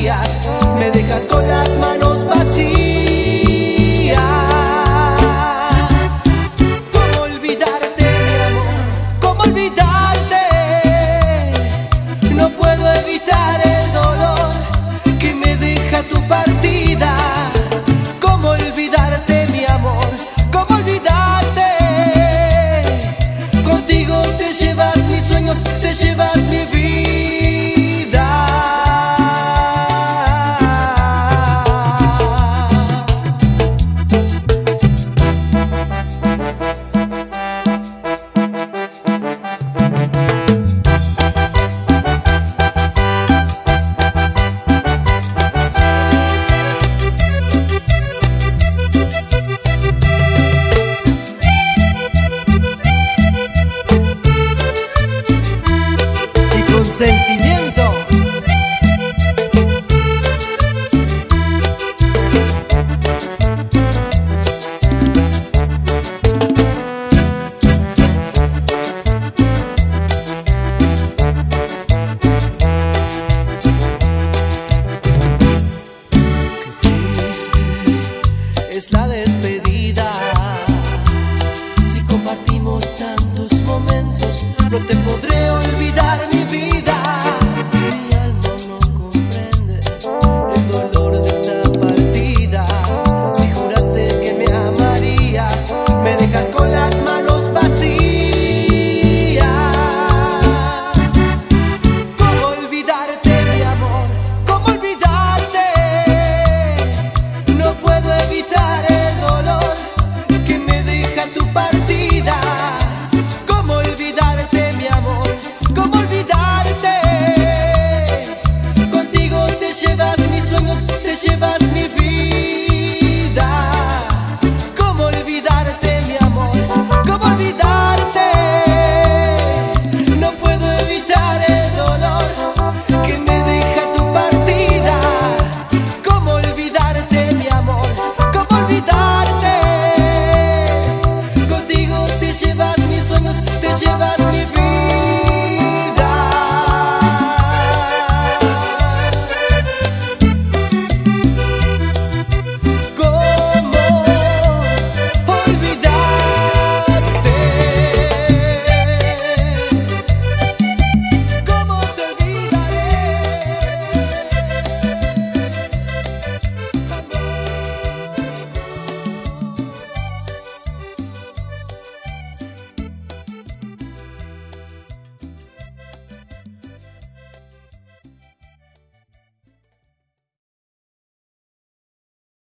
días me dejas con las manos vacías. ¿Cómo olvidarte, mi amor? ¿Cómo olvidarte? No puedo evitar el dolor que me deja tu partida. ¿Cómo olvidarte, mi amor? ¿Cómo olvidarte? Contigo te llevas mis sueños, te llevas mi vida. Sentimiento. Qué triste es la